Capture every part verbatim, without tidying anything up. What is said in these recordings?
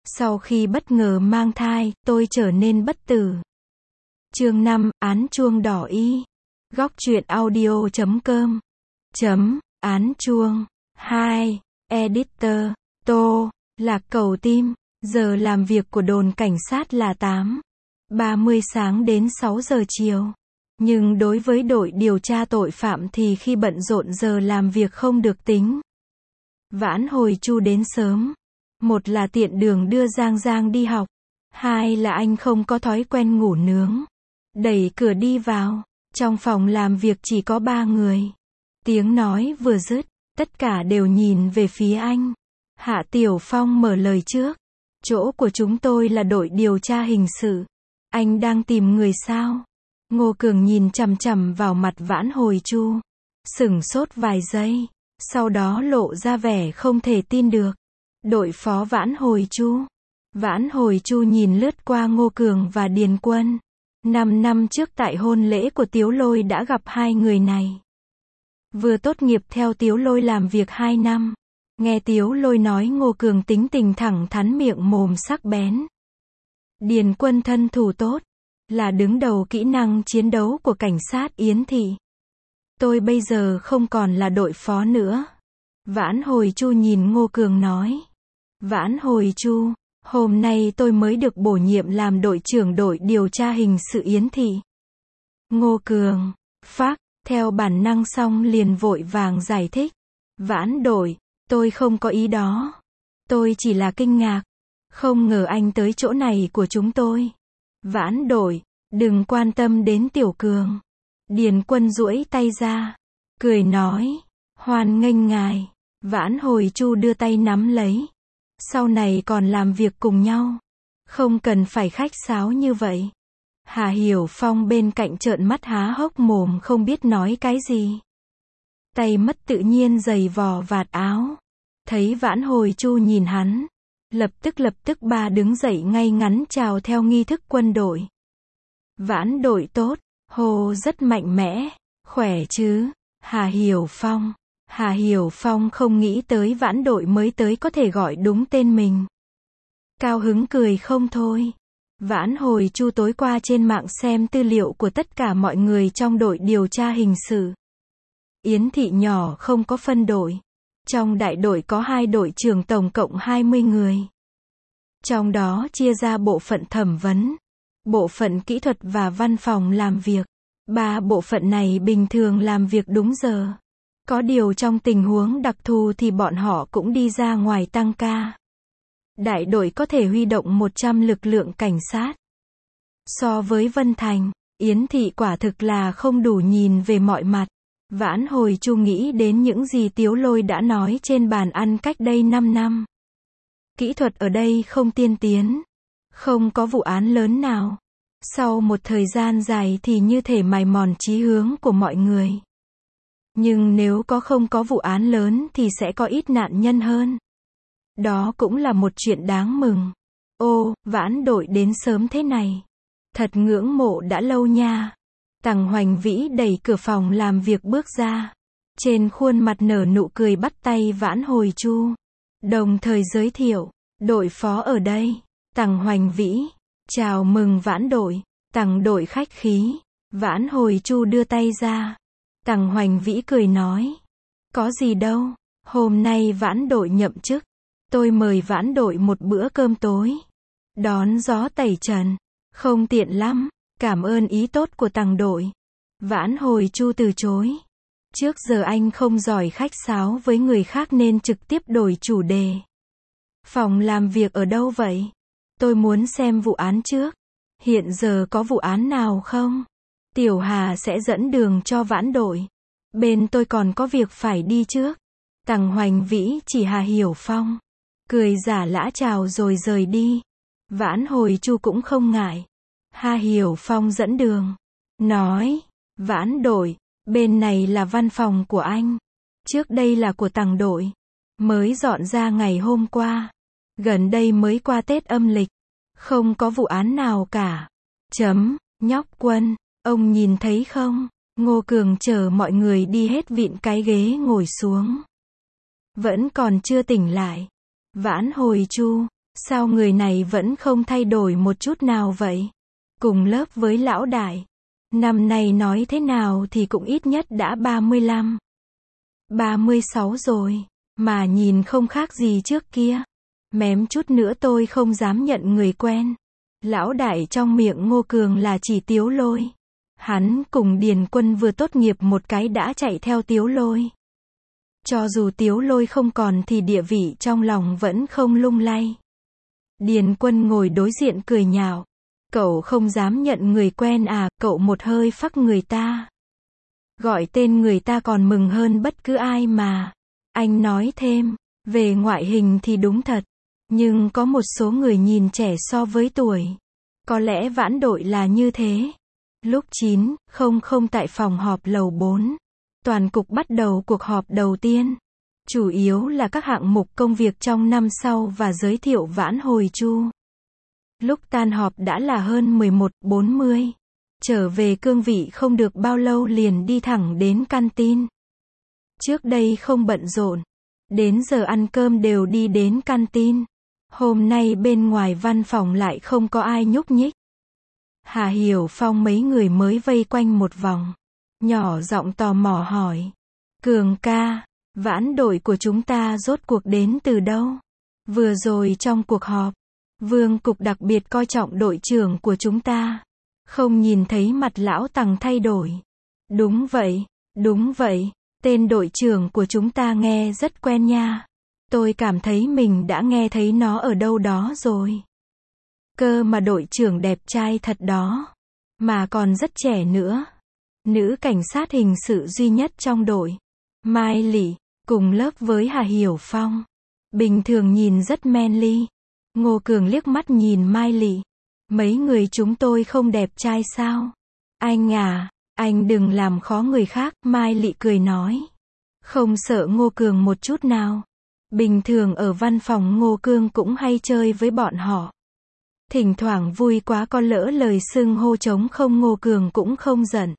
Sau khi bất ngờ mang thai, tôi trở nên bất tử. Chương năm, án chuông đỏ y. Góc truyện audio chấm com. Chấm, án chuông. hai. Editor, Tô, Lạc Cầu Tim. Giờ làm việc của đồn cảnh sát là tám ba mươi sáng đến sáu giờ chiều. Nhưng đối với đội điều tra tội phạm thì khi bận rộn giờ làm việc không được tính. Vãn Hồi Chu đến sớm. Một là tiện đường đưa Giang Giang đi học. Hai là anh không có thói quen ngủ nướng. Đẩy cửa đi vào. Trong phòng làm việc chỉ có ba người. Tiếng nói vừa dứt, tất cả đều nhìn về phía anh. Hạ Tiểu Phong mở lời trước. Chỗ của chúng tôi là đội điều tra hình sự. Anh đang tìm người sao? Ngô Cường nhìn chằm chằm vào mặt Vãn Hồi Chu. Sửng sốt vài giây. Sau đó lộ ra vẻ không thể tin được. Đội phó Vãn Hồi Chu. Vãn Hồi Chu nhìn lướt qua Ngô Cường và Điền Quân. Năm năm trước tại hôn lễ của Tiếu Lôi đã gặp hai người này. Vừa tốt nghiệp theo Tiếu Lôi làm việc hai năm. Nghe Tiếu Lôi nói Ngô Cường tính tình thẳng thắn miệng mồm sắc bén. Điền Quân thân thủ tốt. Là đứng đầu kỹ năng chiến đấu của cảnh sát Yến Thị. Tôi bây giờ không còn là đội phó nữa. Vãn Hồi Chu nhìn Ngô Cường nói. Vãn Hồi Chu, hôm nay tôi mới được bổ nhiệm làm đội trưởng đội điều tra hình sự Yến Thị. Ngô Cường, phác, theo bản năng xong liền vội vàng giải thích. Vãn đội, tôi không có ý đó. Tôi chỉ là kinh ngạc. Không ngờ anh tới chỗ này của chúng tôi. Vãn đội, đừng quan tâm đến Tiểu Cường. Điền Quân duỗi tay ra. Cười nói. Hoan nghênh ngài. Vãn Hồi Chu đưa tay nắm lấy. Sau này còn làm việc cùng nhau. Không cần phải khách sáo như vậy. Hà Hiểu Phong bên cạnh trợn mắt há hốc mồm không biết nói cái gì. Tay mất tự nhiên giày vò vạt áo. Thấy Vãn Hồi Chu nhìn hắn. Lập tức lập tức ba đứng dậy ngay ngắn chào theo nghi thức quân đội. Vãn đội tốt, Hồ rất mạnh mẽ, khỏe chứ, Hà Hiểu Phong. Hà Hiểu Phong không nghĩ tới Vãn đội mới tới có thể gọi đúng tên mình. Cao hứng cười không thôi. Vãn Hồi Chu tối qua trên mạng xem tư liệu của tất cả mọi người trong đội điều tra hình sự. Yến Thị nhỏ không có phân đội. Trong đại đội có hai đội trưởng tổng cộng hai mươi người. Trong đó chia ra bộ phận thẩm vấn, bộ phận kỹ thuật và văn phòng làm việc. Ba bộ phận này bình thường làm việc đúng giờ. Có điều trong tình huống đặc thù thì bọn họ cũng đi ra ngoài tăng ca. Đại đội có thể huy động một trăm lực lượng cảnh sát. So với Vân Thành, Yến Thị quả thực là không đủ nhìn về mọi mặt. Vãn Hồi Chu nghĩ đến những gì Tiếu Lôi đã nói trên bàn ăn cách đây năm năm. Kỹ thuật ở đây không tiên tiến. Không có vụ án lớn nào. Sau một thời gian dài thì như thể mài mòn chí hướng của mọi người. Nhưng nếu có không có vụ án lớn thì sẽ có ít nạn nhân hơn. Đó cũng là một chuyện đáng mừng. Ô, Vãn đội đến sớm thế này. Thật ngưỡng mộ đã lâu nha. Tằng Hoành Vĩ đẩy cửa phòng làm việc bước ra. Trên khuôn mặt nở nụ cười bắt tay Vãn Hồi Chu. Đồng thời giới thiệu, đội phó ở đây. Tằng Hoành Vĩ, chào mừng Vãn đội. Tằng đội khách khí. Vãn Hồi Chu đưa tay ra. Tằng Hoành Vĩ cười nói. Có gì đâu, hôm nay Vãn đội nhậm chức. Tôi mời Vãn đội một bữa cơm tối. Đón gió tẩy trần. Không tiện lắm. Cảm ơn ý tốt của Tằng đội. Vãn Hồi Chu từ chối. Trước giờ anh không giỏi khách sáo với người khác nên trực tiếp đổi chủ đề. Phòng làm việc ở đâu vậy? Tôi muốn xem vụ án trước. Hiện giờ có vụ án nào không? Tiểu Hà sẽ dẫn đường cho Vãn đội. Bên tôi còn có việc phải đi trước. Tằng Hoành Vĩ chỉ Hà Hiểu Phong. Cười giả lã chào rồi rời đi. Vãn Hồi Chu cũng không ngại. Hà Hiểu Phong dẫn đường. Nói. Vãn đội. Bên này là văn phòng của anh. Trước đây là của Tằng đội. Mới dọn ra ngày hôm qua. Gần đây mới qua Tết âm lịch. Không có vụ án nào cả. Chấm. Nhóc Quân. Ông nhìn thấy không? Ngô Cường chờ mọi người đi hết vịn cái ghế ngồi xuống. Vẫn còn chưa tỉnh lại. Vãn Hồi Chu. Sao người này vẫn không thay đổi một chút nào vậy? Cùng lớp với lão đại. Năm nay nói thế nào thì cũng ít nhất đã ba mươi lăm, ba mươi sáu rồi. Mà nhìn không khác gì trước kia. Mém chút nữa tôi không dám nhận người quen. Lão đại trong miệng Ngô Cường là chỉ Tiếu Lôi. Hắn cùng Điền Quân vừa tốt nghiệp một cái đã chạy theo Tiếu Lôi. Cho dù Tiếu Lôi không còn thì địa vị trong lòng vẫn không lung lay. Điền Quân ngồi đối diện cười nhạo. Cậu không dám nhận người quen à, cậu một hơi phắc người ta. Gọi tên người ta còn mừng hơn bất cứ ai mà. Anh nói thêm, về ngoại hình thì đúng thật. Nhưng có một số người nhìn trẻ so với tuổi. Có lẽ Vãn đội là như thế. Lúc chín không không tại phòng họp lầu bốn. Toàn cục bắt đầu cuộc họp đầu tiên. Chủ yếu là các hạng mục công việc trong năm sau và giới thiệu Vãn Hồi Chu. Lúc tan họp đã là hơn mười một bốn mươi. Trở về cương vị không được bao lâu liền đi thẳng đến canteen. Trước đây không bận rộn. Đến giờ ăn cơm đều đi đến canteen. Hôm nay bên ngoài văn phòng lại không có ai nhúc nhích. Hà Hiểu Phong mấy người mới vây quanh một vòng. Nhỏ giọng tò mò hỏi. Cường ca, Vãn đội của chúng ta rốt cuộc đến từ đâu? Vừa rồi trong cuộc họp, Vương Cục đặc biệt coi trọng đội trưởng của chúng ta. Không nhìn thấy mặt lão Tằng thay đổi. Đúng vậy, đúng vậy, tên đội trưởng của chúng ta nghe rất quen nha. Tôi cảm thấy mình đã nghe thấy nó ở đâu đó rồi. Cơ mà đội trưởng đẹp trai thật đó. Mà còn rất trẻ nữa. Nữ cảnh sát hình sự duy nhất trong đội. Mai Lị, cùng lớp với Hà Hiểu Phong. Bình thường nhìn rất manly. Ngô Cường liếc mắt nhìn Mai Lị. Mấy người chúng tôi không đẹp trai sao? Anh à, anh đừng làm khó người khác, Mai Lị cười nói. Không sợ Ngô Cường một chút nào. Bình thường ở văn phòng Ngô Cường cũng hay chơi với bọn họ. Thỉnh thoảng vui quá có lỡ lời xưng hô trống không Ngô Cường cũng không giận.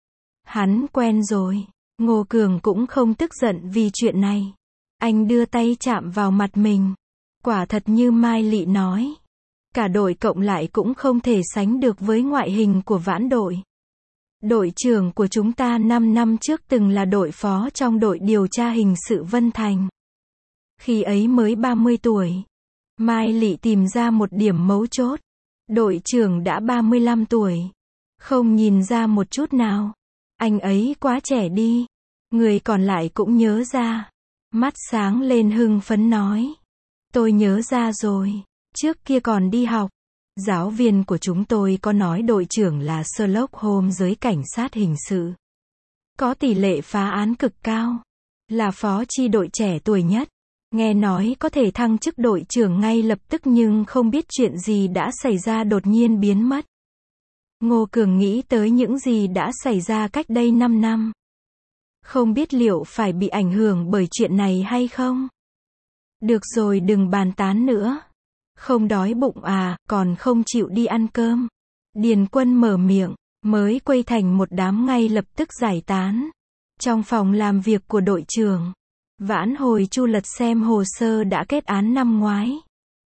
Hắn quen rồi. Ngô Cường cũng không tức giận vì chuyện này. Anh đưa tay chạm vào mặt mình. Quả thật như Mai Lị nói. Cả đội cộng lại cũng không thể sánh được với ngoại hình của Vãn đội. Đội trưởng của chúng ta năm năm trước từng là đội phó trong đội điều tra hình sự Vân Thành. Khi ấy mới ba mươi tuổi. Mai Lị tìm ra một điểm mấu chốt. Đội trưởng đã ba mươi lăm tuổi. Không nhìn ra một chút nào. Anh ấy quá trẻ đi. Người còn lại cũng nhớ ra. Mắt sáng lên hưng phấn nói. Tôi nhớ ra rồi. Trước kia còn đi học. Giáo viên của chúng tôi có nói đội trưởng là Sherlock Holmes giới cảnh sát hình sự. Có tỷ lệ phá án cực cao. Là phó chi đội trẻ tuổi nhất. Nghe nói có thể thăng chức đội trưởng ngay lập tức nhưng không biết chuyện gì đã xảy ra đột nhiên biến mất. Ngô Cường nghĩ tới những gì đã xảy ra cách đây năm năm. Không biết liệu phải bị ảnh hưởng bởi chuyện này hay không? Được rồi đừng bàn tán nữa. Không đói bụng à, còn không chịu đi ăn cơm. Điền Quân mở miệng, mới quây thành một đám ngay lập tức giải tán. Trong phòng làm việc của đội trưởng, Vãn Hồi Chu lật xem hồ sơ đã kết án năm ngoái.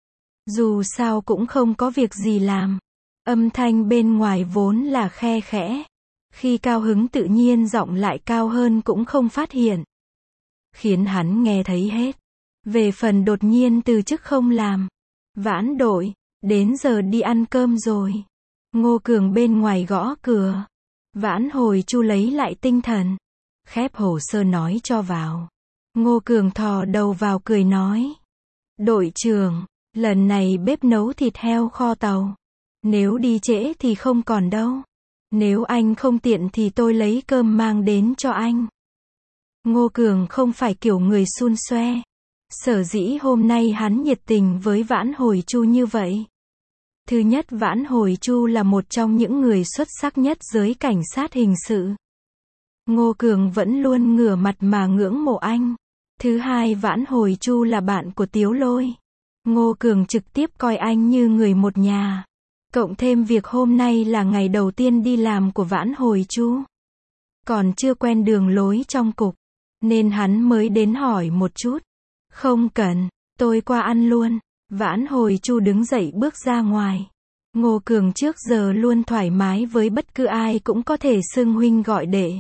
Dù sao cũng không có việc gì làm. Âm thanh bên ngoài vốn là khe khẽ. Khi cao hứng tự nhiên giọng lại cao hơn cũng không phát hiện. Khiến hắn nghe thấy hết. Về phần đột nhiên từ chức không làm. Vãn đội, đến giờ đi ăn cơm rồi. Ngô Cường bên ngoài gõ cửa. Vãn Hồi Chu lấy lại tinh thần. Khép hồ sơ nói cho vào. Ngô Cường thò đầu vào cười nói. Đội trưởng, lần này bếp nấu thịt heo kho tàu. Nếu đi trễ thì không còn đâu. Nếu anh không tiện thì tôi lấy cơm mang đến cho anh. Ngô Cường không phải kiểu người xun xoe. Sở dĩ hôm nay hắn nhiệt tình với Vãn Hồi Chu như vậy. Thứ nhất, Vãn Hồi Chu là một trong những người xuất sắc nhất giới cảnh sát hình sự. Ngô Cường vẫn luôn ngửa mặt mà ngưỡng mộ anh. Thứ hai, Vãn Hồi Chu là bạn của Tiếu Lôi. Ngô Cường trực tiếp coi anh như người một nhà. Cộng thêm việc hôm nay là ngày đầu tiên đi làm của Vãn Hồi Chu. Còn chưa quen đường lối trong cục. Nên hắn mới đến hỏi một chút. Không cần, tôi qua ăn luôn. Vãn Hồi Chu đứng dậy bước ra ngoài. Ngô Cường trước giờ luôn thoải mái với bất cứ ai cũng có thể xưng huynh gọi đệ.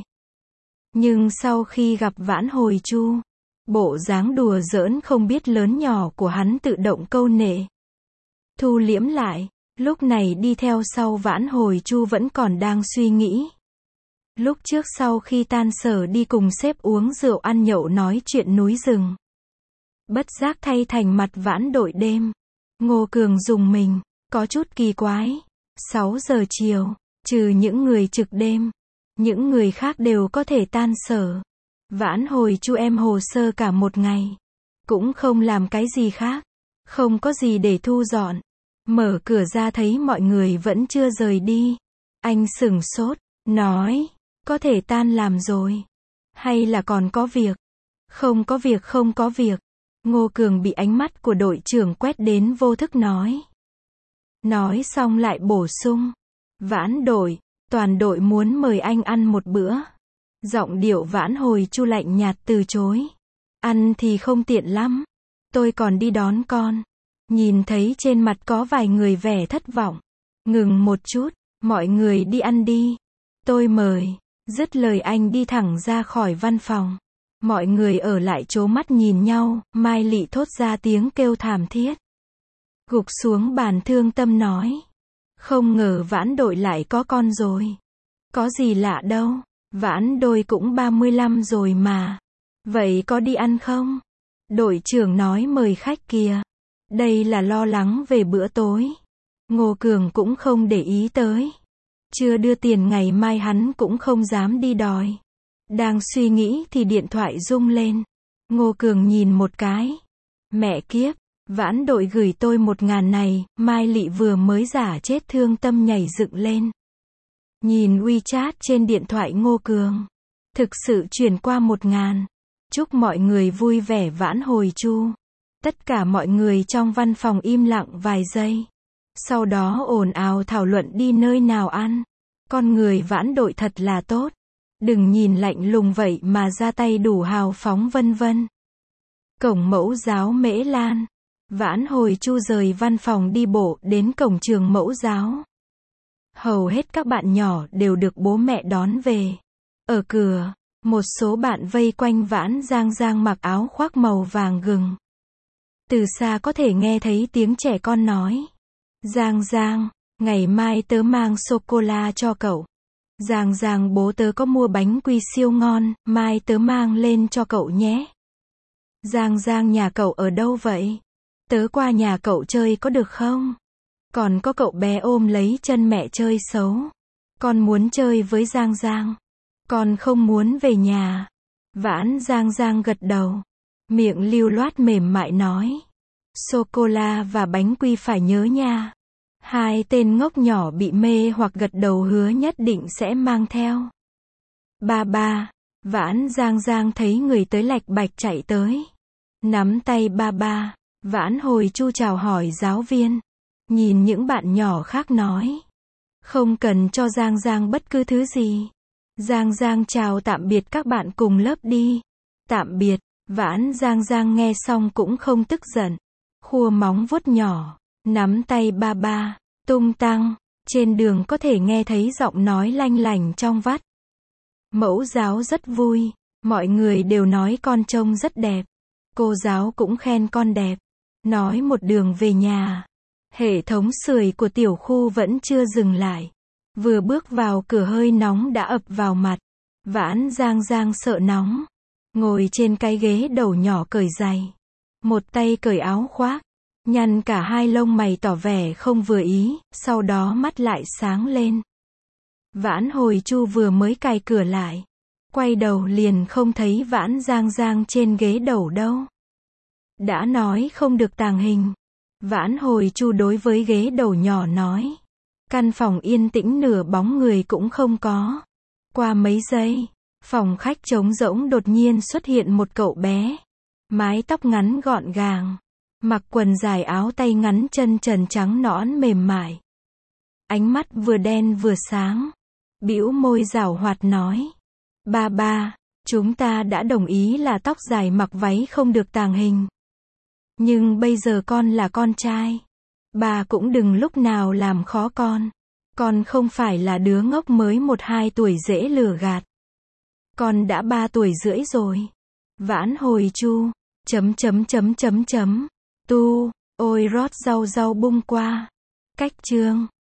Nhưng sau khi gặp Vãn Hồi Chu, bộ dáng đùa giỡn không biết lớn nhỏ của hắn tự động câu nệ. Thu liễm lại, lúc này đi theo sau Vãn Hồi Chu vẫn còn đang suy nghĩ. Lúc trước sau khi tan sở đi cùng sếp uống rượu ăn nhậu nói chuyện núi rừng. Bất giác thay thành mặt Vãn Đội đêm. Ngô Cường dùng mình, có chút kỳ quái. sáu giờ chiều, trừ những người trực đêm, những người khác đều có thể tan sở. Vãn Hồi Chu em hồ sơ cả một ngày, cũng không làm cái gì khác, không có gì để thu dọn. Mở cửa ra thấy mọi người vẫn chưa rời đi. Anh sửng sốt, nói, có thể tan làm rồi. Hay là còn có việc? Không có việc không có việc. Ngô Cường bị ánh mắt của đội trưởng quét đến vô thức nói. Nói xong lại bổ sung. Vãn Đội, toàn đội muốn mời anh ăn một bữa. Giọng điệu Vãn Hồi Chu lạnh nhạt từ chối. Ăn thì không tiện lắm. Tôi còn đi đón con. Nhìn thấy trên mặt có vài người vẻ thất vọng. Ngừng một chút, mọi người đi ăn đi. Tôi mời. Dứt lời anh đi thẳng ra khỏi văn phòng. Mọi người ở lại trố mắt nhìn nhau, Mai Lị thốt ra tiếng kêu thảm thiết. Gục xuống bàn thương tâm nói. Không ngờ Vãn Đội lại có con rồi. Có gì lạ đâu, Vãn Đôi cũng ba mươi lăm rồi mà. Vậy có đi ăn không? Đội trưởng nói mời khách kìa. Đây là lo lắng về bữa tối. Ngô Cường cũng không để ý tới. Chưa đưa tiền ngày mai hắn cũng không dám đi đòi. Đang suy nghĩ thì điện thoại rung lên. Ngô Cường nhìn một cái. Mẹ kiếp, Vãn Đội gửi tôi một ngàn này. Mai Lị vừa mới giả chết thương tâm nhảy dựng lên. Nhìn WeChat trên điện thoại Ngô Cường. Thực sự chuyển qua một ngàn. Chúc mọi người vui vẻ Vãn Hồi Chu. Tất cả mọi người trong văn phòng im lặng vài giây. Sau đó ồn ào thảo luận đi nơi nào ăn. Con người Vãn Đội thật là tốt. Đừng nhìn lạnh lùng vậy mà ra tay đủ hào phóng vân vân. Cổng mẫu giáo Mễ Lan. Vãn Hồi Chu rời văn phòng đi bộ đến cổng trường mẫu giáo. Hầu hết các bạn nhỏ đều được bố mẹ đón về. Ở cửa, một số bạn vây quanh Vãn Giang Giang mặc áo khoác màu vàng gừng. Từ xa có thể nghe thấy tiếng trẻ con nói. Giang Giang, ngày mai tớ mang sô-cô-la cho cậu. Giang Giang bố tớ có mua bánh quy siêu ngon, mai tớ mang lên cho cậu nhé. Giang Giang nhà cậu ở đâu vậy? Tớ qua nhà cậu chơi có được không? Còn có cậu bé ôm lấy chân mẹ chơi xấu. Con muốn chơi với Giang Giang. Con không muốn về nhà. Vãn Giang Giang gật đầu. Miệng lưu loát mềm mại nói. Sô-cô-la và bánh quy phải nhớ nha. Hai tên ngốc nhỏ bị mê hoặc gật đầu hứa nhất định sẽ mang theo. Ba ba. Vãn Giang Giang thấy người tới lạch bạch chạy tới. Nắm tay ba ba. Vãn Hồi Chu chào hỏi giáo viên. Nhìn những bạn nhỏ khác nói. Không cần cho Giang Giang bất cứ thứ gì. Giang Giang chào tạm biệt các bạn cùng lớp đi. Tạm biệt. Vãn Giang Giang nghe xong cũng không tức giận. Khua móng vuốt nhỏ. Nắm tay ba ba. Tung tăng. Trên đường có thể nghe thấy giọng nói lanh lành trong vắt. Mẫu giáo rất vui. Mọi người đều nói con trông rất đẹp. Cô giáo cũng khen con đẹp. Nói một đường về nhà. Hệ thống sưởi của tiểu khu vẫn chưa dừng lại. Vừa bước vào cửa hơi nóng đã ập vào mặt. Vãn Giang Giang sợ nóng. Ngồi trên cái ghế đầu nhỏ cởi giày. Một tay cởi áo khoác. Nhăn cả hai lông mày tỏ vẻ không vừa ý, sau đó mắt lại sáng lên. Vãn Hồi Chu vừa mới cài cửa lại. Quay đầu liền không thấy Vãn Giang Giang trên ghế đầu đâu. Đã nói không được tàng hình. Vãn Hồi Chu đối với ghế đầu nhỏ nói. Căn phòng yên tĩnh nửa bóng người cũng không có. Qua mấy giây, phòng khách trống rỗng đột nhiên xuất hiện một cậu bé. Mái tóc ngắn gọn gàng. Mặc quần dài áo tay ngắn chân trần trắng nõn mềm mại. Ánh mắt vừa đen vừa sáng. Bĩu môi giảo hoạt nói. Ba ba, chúng ta đã đồng ý là tóc dài mặc váy không được tàng hình. Nhưng bây giờ con là con trai. Bà cũng đừng lúc nào làm khó con. Con không phải là đứa ngốc mới một hai tuổi dễ lừa gạt. Con đã ba tuổi rưỡi rồi. Vãn hồi chu. Chấm chấm chấm chấm chấm. Tu. Ôi rót rau rau bung qua. Cách chương.